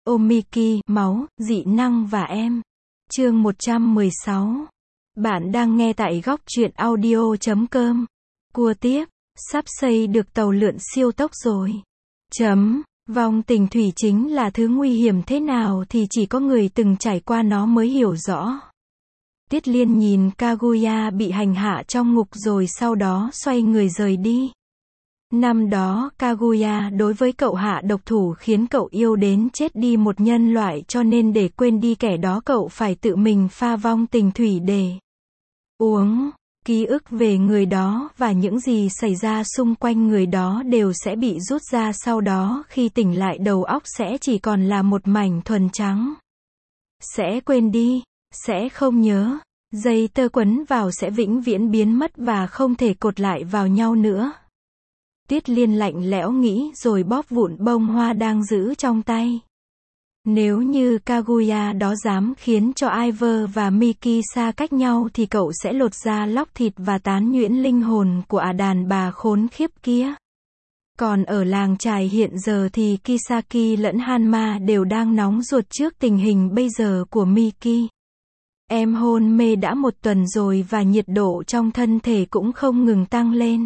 video Miki, máu, dị năng và em. Chương 116. Bạn đang nghe tại góc truyện audio.com. Cua tiếp, sắp xây được tàu lượn siêu tốc rồi. Vong tình thủy chính là thứ nguy hiểm thế nào thì chỉ có người từng trải qua nó mới hiểu rõ. Tiết Liên nhìn Kaguya bị hành hạ trong ngục rồi sau đó xoay người rời đi. Năm đó Kaguya đối với cậu hạ độc thủ khiến cậu yêu đến chết đi một nhân loại, cho nên để quên đi kẻ đó cậu phải tự mình pha vong tình thủy để uống. Ký ức về người đó và những gì xảy ra xung quanh người đó đều sẽ bị rút ra, sau đó khi tỉnh lại đầu óc sẽ chỉ còn là một mảnh thuần trắng. Sẽ quên đi, sẽ không nhớ, dây tơ quấn vào sẽ vĩnh viễn biến mất và không thể cột lại vào nhau nữa. Tiết Liên lạnh lẽo nghĩ rồi bóp vụn bông hoa đang giữ trong tay. Nếu như Kaguya đó dám khiến cho Iver và Miki xa cách nhau thì cậu sẽ lột da lóc thịt và tán nhuyễn linh hồn của đàn bà khốn khiếp kia. Còn ở làng trài hiện giờ thì Kisaki lẫn Hanma đều đang nóng ruột trước tình hình bây giờ của Miki. Em hôn mê đã 1 tuần rồi và nhiệt độ trong thân thể cũng không ngừng tăng lên.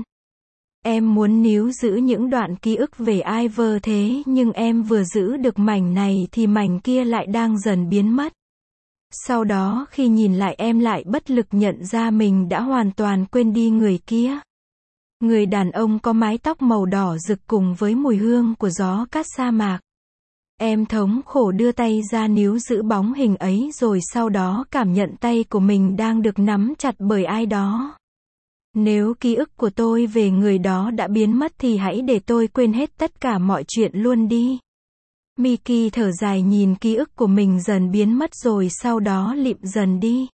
Em muốn níu giữ những đoạn ký ức về Iver thế nhưng em vừa giữ được mảnh này thì mảnh kia lại đang dần biến mất. Sau đó khi nhìn lại em lại bất lực nhận ra mình đã hoàn toàn quên đi người kia. Người đàn ông có mái tóc màu đỏ rực cùng với mùi hương của gió cát sa mạc. Em thống khổ đưa tay ra níu giữ bóng hình ấy rồi sau đó cảm nhận tay của mình đang được nắm chặt bởi ai đó. Nếu ký ức của tôi về người đó đã biến mất thì hãy để tôi quên hết tất cả mọi chuyện luôn đi. Miki thở dài nhìn ký ức của mình dần biến mất rồi sau đó lịm dần đi.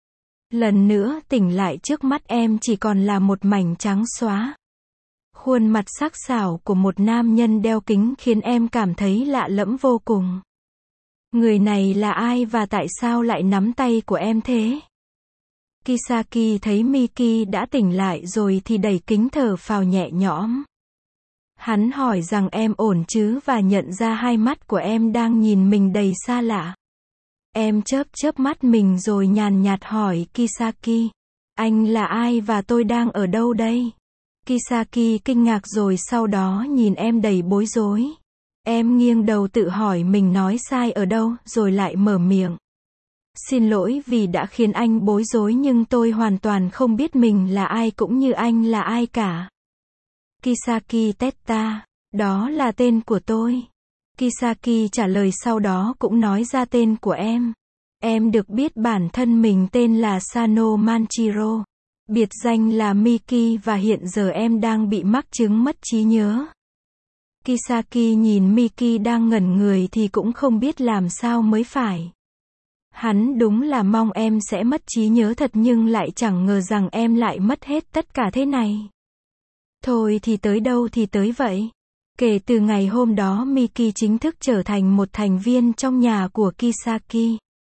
Lần nữa tỉnh lại trước mắt em chỉ còn là một mảnh trắng xóa. Khuôn mặt sắc sảo của một nam nhân đeo kính khiến em cảm thấy lạ lẫm vô cùng. Người này là ai và tại sao lại nắm tay của em thế? Kisaki thấy Miki đã tỉnh lại rồi thì đẩy kính thở phào nhẹ nhõm. Hắn hỏi rằng em ổn chứ và nhận ra hai mắt của em đang nhìn mình đầy xa lạ. Em chớp mắt mình rồi nhàn nhạt hỏi Kisaki, anh là ai và tôi đang ở đâu đây? Kisaki kinh ngạc rồi sau đó nhìn em đầy bối rối. Em nghiêng đầu tự hỏi mình nói sai ở đâu rồi lại mở miệng. Xin lỗi vì đã khiến anh bối rối nhưng tôi hoàn toàn không biết mình là ai cũng như anh là ai cả. Kisaki Teta, đó là tên của tôi. Kisaki trả lời sau đó cũng nói ra tên của em. Em được biết bản thân mình tên là Sano Manchiro. Biệt danh là Miki và hiện giờ em đang bị mắc chứng mất trí nhớ. Kisaki nhìn Miki đang ngẩn người thì cũng không biết làm sao mới phải. Hắn đúng là mong em sẽ mất trí nhớ thật nhưng lại chẳng ngờ rằng em lại mất hết tất cả thế này. Thôi thì tới đâu thì tới vậy. Kể từ ngày hôm đó Miki chính thức trở thành một thành viên trong nhà của Kisaki.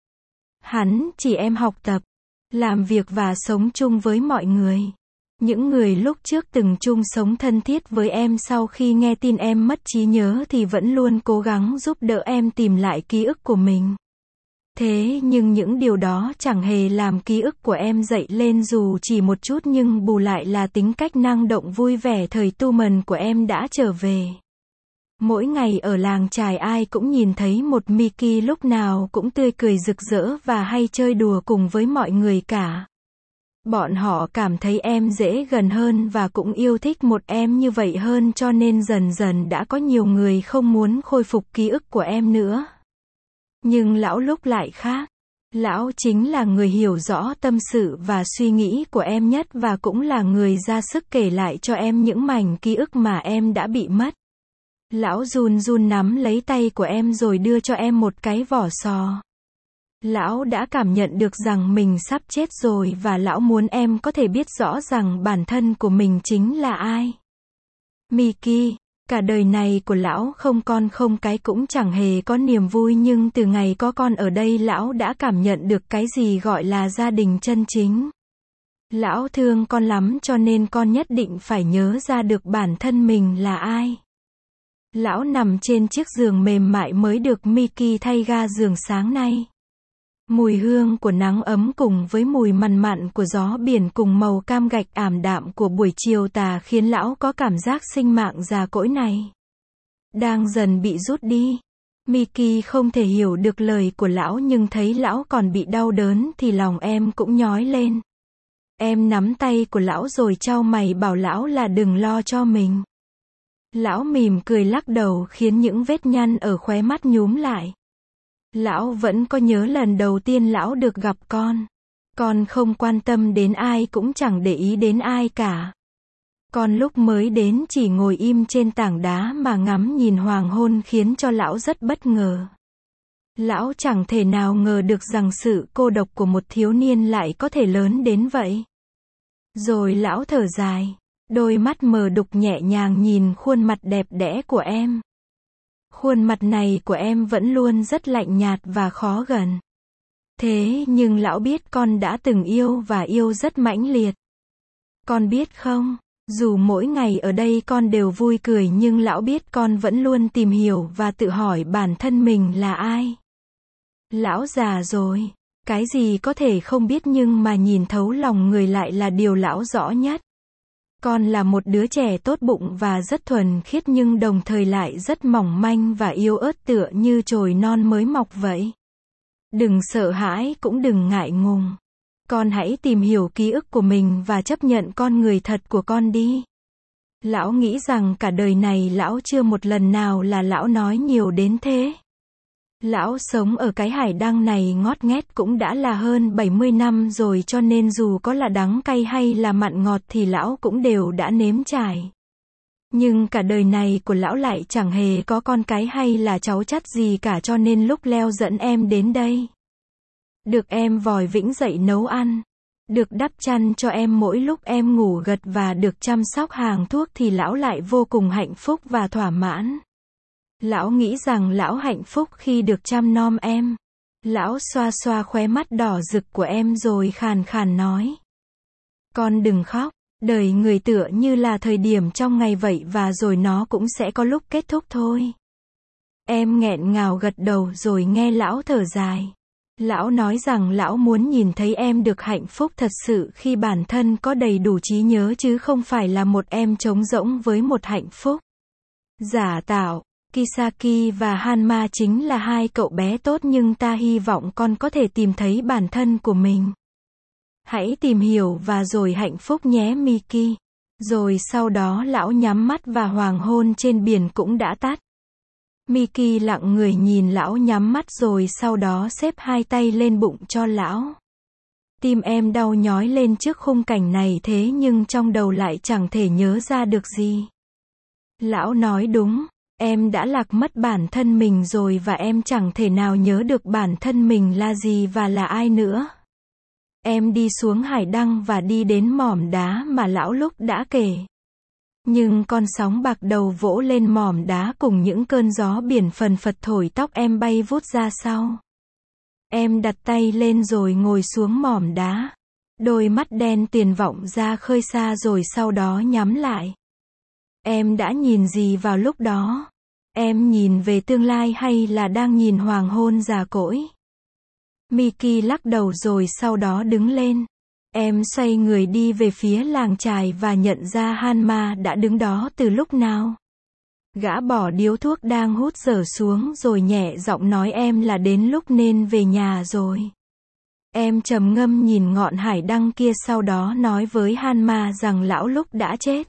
Hắn chỉ em học tập, làm việc và sống chung với mọi người. Những người lúc trước từng chung sống thân thiết với em sau khi nghe tin em mất trí nhớ thì vẫn luôn cố gắng giúp đỡ em tìm lại ký ức của mình. Thế nhưng những điều đó chẳng hề làm ký ức của em dậy lên dù chỉ một chút, nhưng bù lại là tính cách năng động vui vẻ thời tu mần của em đã trở về. Mỗi ngày ở làng trài ai cũng nhìn thấy một Miki lúc nào cũng tươi cười rực rỡ và hay chơi đùa cùng với mọi người cả. Bọn họ cảm thấy em dễ gần hơn và cũng yêu thích một em như vậy hơn, cho nên dần dần đã có nhiều người không muốn khôi phục ký ức của em nữa. Nhưng lão lúc lại khác. Lão chính là người hiểu rõ tâm sự và suy nghĩ của em nhất và cũng là người ra sức kể lại cho em những mảnh ký ức mà em đã bị mất. Lão run run nắm lấy tay của em rồi đưa cho em một cái vỏ sò. Lão đã cảm nhận được rằng mình sắp chết rồi và lão muốn em có thể biết rõ rằng bản thân của mình chính là ai. Miki, cả đời này của lão không con không cái cũng chẳng hề có niềm vui, nhưng từ ngày có con ở đây lão đã cảm nhận được cái gì gọi là gia đình chân chính. Lão thương con lắm cho nên con nhất định phải nhớ ra được bản thân mình là ai. Lão nằm trên chiếc giường mềm mại mới được Mickey thay ga giường sáng nay. Mùi hương của nắng ấm cùng với mùi mặn mặn của gió biển cùng màu cam gạch ảm đạm của buổi chiều tà khiến lão có cảm giác sinh mạng già cỗi này đang dần bị rút đi. Mickey không thể hiểu được lời của lão nhưng thấy lão còn bị đau đớn thì lòng em cũng nhói lên. Em nắm tay của lão rồi chau mày bảo lão là đừng lo cho mình. Lão mỉm cười lắc đầu khiến những vết nhăn ở khóe mắt nhúm lại. Lão vẫn có nhớ lần đầu tiên lão được gặp con. Con không quan tâm đến ai cũng chẳng để ý đến ai cả. Con lúc mới đến chỉ ngồi im trên tảng đá mà ngắm nhìn hoàng hôn khiến cho lão rất bất ngờ. Lão chẳng thể nào ngờ được rằng sự cô độc của một thiếu niên lại có thể lớn đến vậy. Rồi lão thở dài. Đôi mắt mờ đục nhẹ nhàng nhìn khuôn mặt đẹp đẽ của em. Khuôn mặt này của em vẫn luôn rất lạnh nhạt và khó gần. Thế nhưng lão biết con đã từng yêu và yêu rất mãnh liệt. Con biết không, dù mỗi ngày ở đây con đều vui cười nhưng lão biết con vẫn luôn tìm hiểu và tự hỏi bản thân mình là ai. Lão già rồi, cái gì có thể không biết nhưng mà nhìn thấu lòng người lại là điều lão rõ nhất. Con là một đứa trẻ tốt bụng và rất thuần khiết nhưng đồng thời lại rất mỏng manh và yếu ớt tựa như chồi non mới mọc vậy. Đừng sợ hãi cũng đừng ngại ngùng. Con hãy tìm hiểu ký ức của mình và chấp nhận con người thật của con đi. Lão nghĩ rằng cả đời này lão chưa một lần nào là lão nói nhiều đến thế. Lão sống ở cái hải đăng này ngót nghét cũng đã là hơn 70 năm rồi cho nên dù có là đắng cay hay là mặn ngọt thì lão cũng đều đã nếm trải. Nhưng cả đời này của lão lại chẳng hề có con cái hay là cháu chắt gì cả cho nên lúc Leo dẫn em đến đây. Được em vòi vĩnh dậy nấu ăn. Được đắp chăn cho em mỗi lúc em ngủ gật và được chăm sóc hàng thuốc thì lão lại vô cùng hạnh phúc và thỏa mãn. Lão nghĩ rằng lão hạnh phúc khi được chăm nom em. Lão xoa xoa khóe mắt đỏ rực của em rồi khàn khàn nói. Con đừng khóc, đời người tựa như là thời điểm trong ngày vậy và rồi nó cũng sẽ có lúc kết thúc thôi. Em nghẹn ngào gật đầu rồi nghe lão thở dài. Lão nói rằng lão muốn nhìn thấy em được hạnh phúc thật sự khi bản thân có đầy đủ trí nhớ chứ không phải là một em trống rỗng với một hạnh phúc giả tạo. Kisaki và Hanma chính là hai cậu bé tốt nhưng ta hy vọng con có thể tìm thấy bản thân của mình. Hãy tìm hiểu và rồi hạnh phúc nhé Miki. Rồi sau đó lão nhắm mắt và hoàng hôn trên biển cũng đã tắt. Miki lặng người nhìn lão nhắm mắt rồi sau đó xếp hai tay lên bụng cho lão. Tim em đau nhói lên trước khung cảnh này thế nhưng trong đầu lại chẳng thể nhớ ra được gì. Lão nói đúng. Em đã lạc mất bản thân mình rồi và em chẳng thể nào nhớ được bản thân mình là gì và là ai nữa. Em đi xuống hải đăng và đi đến mỏm đá mà lão lúc đã kể. Nhưng con sóng bạc đầu vỗ lên mỏm đá cùng những cơn gió biển phần phật thổi tóc em bay vút ra sau. Em đặt tay lên rồi ngồi xuống mỏm đá. Đôi mắt đen tuyền vọng ra khơi xa rồi sau đó nhắm lại. Em đã nhìn gì vào lúc đó? Em nhìn về tương lai hay là đang nhìn hoàng hôn già cỗi? Miki lắc đầu rồi sau đó đứng lên. Em xoay người đi về phía làng chài và nhận ra Hanma đã đứng đó từ lúc nào. Gã bỏ điếu thuốc đang hút dở xuống rồi nhẹ giọng nói em là đến lúc nên về nhà rồi. Em trầm ngâm nhìn ngọn hải đăng kia sau đó nói với Hanma rằng lão lúc đã chết.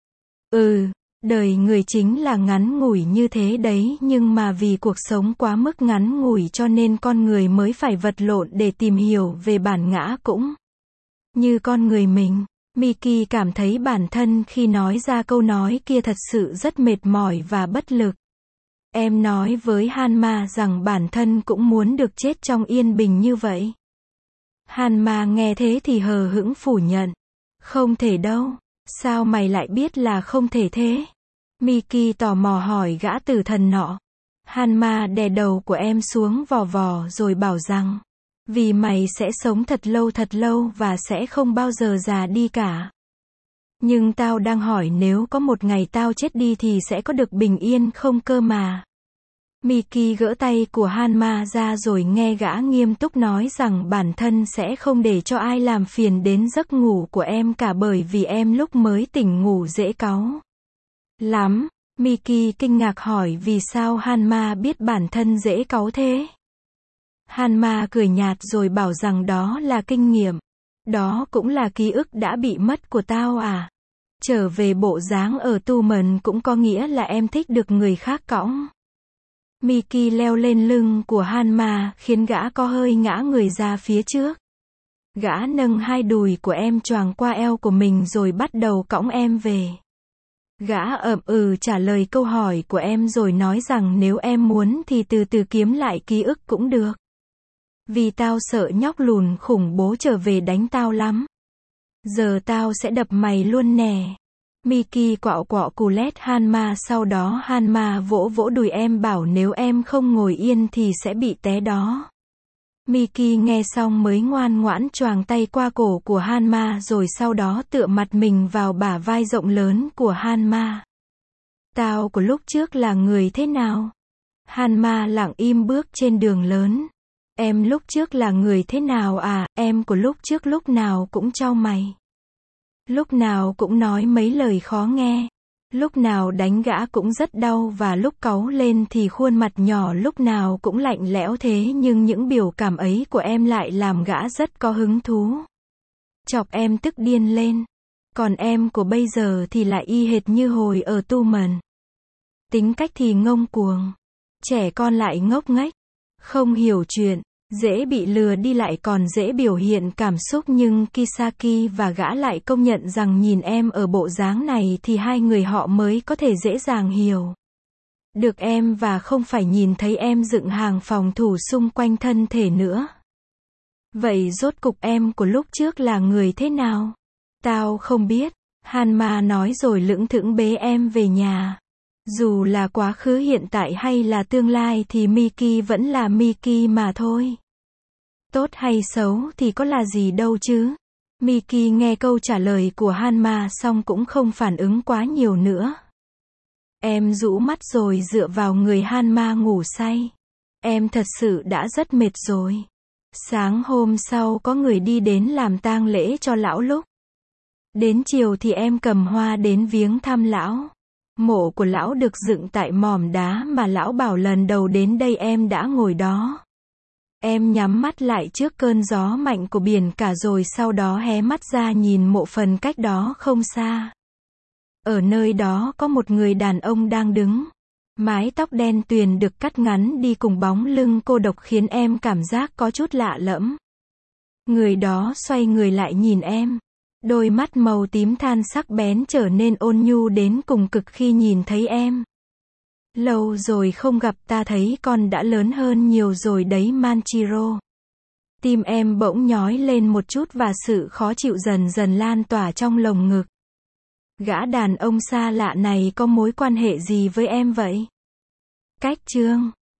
Đời người chính là ngắn ngủi như thế đấy nhưng mà vì cuộc sống quá mức ngắn ngủi cho nên con người mới phải vật lộn để tìm hiểu về bản ngã cũng như con người mình. Miki cảm thấy bản thân khi nói ra câu nói kia thật sự rất mệt mỏi và bất lực. Em nói với Hanma rằng bản thân cũng muốn được chết trong yên bình như vậy. Hanma nghe thế thì hờ hững phủ nhận. Không thể đâu. Sao mày lại biết là không thể thế? Miki tò mò hỏi gã tử thần nọ. Hanma đè đầu của em xuống vò vò rồi bảo rằng, vì mày sẽ sống thật lâu và sẽ không bao giờ già đi cả. Nhưng tao đang hỏi nếu có một ngày tao chết đi thì sẽ có được bình yên không cơ mà. Miki gỡ tay của Hanma ra rồi nghe gã nghiêm túc nói rằng bản thân sẽ không để cho ai làm phiền đến giấc ngủ của em cả bởi vì em lúc mới tỉnh ngủ dễ cáu lắm. Miki kinh ngạc hỏi vì sao Hanma biết bản thân dễ cáu thế. Hanma cười nhạt rồi bảo rằng đó là kinh nghiệm. Đó cũng là ký ức đã bị mất của tao à. Trở về bộ dáng ở tu mần cũng có nghĩa là em thích được người khác cõng. Miki leo lên lưng của Hanma khiến gã có hơi ngã người ra phía trước. Gã nâng hai đùi của em choàng qua eo của mình rồi bắt đầu cõng em về. Gã ậm ừ trả lời câu hỏi của em rồi nói rằng nếu em muốn thì từ từ kiếm lại ký ức cũng được. Vì tao sợ nhóc lùn khủng bố trở về đánh tao lắm. Giờ tao sẽ đập mày luôn nè. Miki quạo quọ cù lét Hanma, sau đó Hanma vỗ vỗ đùi em bảo nếu em không ngồi yên thì sẽ bị té đó. Miki nghe xong mới ngoan ngoãn choàng tay qua cổ của Hanma rồi sau đó tựa mặt mình vào bả vai rộng lớn của Hanma. Tao của lúc trước là người thế nào? Hanma lặng im bước trên đường lớn. Em lúc trước là người thế nào à? Em của lúc trước lúc nào cũng chau mày. Lúc nào cũng nói mấy lời khó nghe. Lúc nào đánh gã cũng rất đau và lúc cáu lên thì khuôn mặt nhỏ lúc nào cũng lạnh lẽo thế nhưng những biểu cảm ấy của em lại làm gã rất có hứng thú. Chọc em tức điên lên. Còn em của bây giờ thì lại y hệt như hồi ở tu mần. Tính cách thì ngông cuồng. Trẻ con lại ngốc nghếch. Không hiểu chuyện. Dễ bị lừa đi lại còn dễ biểu hiện cảm xúc nhưng Kisaki và gã lại công nhận rằng nhìn em ở bộ dáng này thì hai người họ mới có thể dễ dàng hiểu được em và không phải nhìn thấy em dựng hàng phòng thủ xung quanh thân thể nữa. Vậy rốt cục em của lúc trước là người thế nào? Tao không biết, Hanma nói rồi lững thững bế em về nhà. Dù là quá khứ hiện tại hay là tương lai thì Miki vẫn là Miki mà thôi. Tốt hay xấu thì có là gì đâu chứ. Miki nghe câu trả lời của Hanma xong cũng không phản ứng quá nhiều nữa. Em rũ mắt rồi dựa vào người Hanma ngủ say. Em thật sự đã rất mệt rồi. Sáng hôm sau có người đi đến làm tang lễ cho lão Lúc. Đến chiều thì em cầm hoa đến viếng thăm lão. Mộ của lão được dựng tại mỏm đá mà lão bảo lần đầu đến đây em đã ngồi đó. Em nhắm mắt lại trước cơn gió mạnh của biển cả rồi sau đó hé mắt ra nhìn mộ phần cách đó không xa. Ở nơi đó có một người đàn ông đang đứng. Mái tóc đen tuyền được cắt ngắn đi cùng bóng lưng cô độc khiến em cảm giác có chút lạ lẫm. Người đó xoay người lại nhìn em. Đôi mắt màu tím than sắc bén trở nên ôn nhu đến cùng cực khi nhìn thấy em. Lâu rồi không gặp, ta thấy con đã lớn hơn nhiều rồi đấy Manchiro. Tim em bỗng nhói lên một chút và sự khó chịu dần dần lan tỏa trong lồng ngực. Gã đàn ông xa lạ này có mối quan hệ gì với em vậy? Cách chương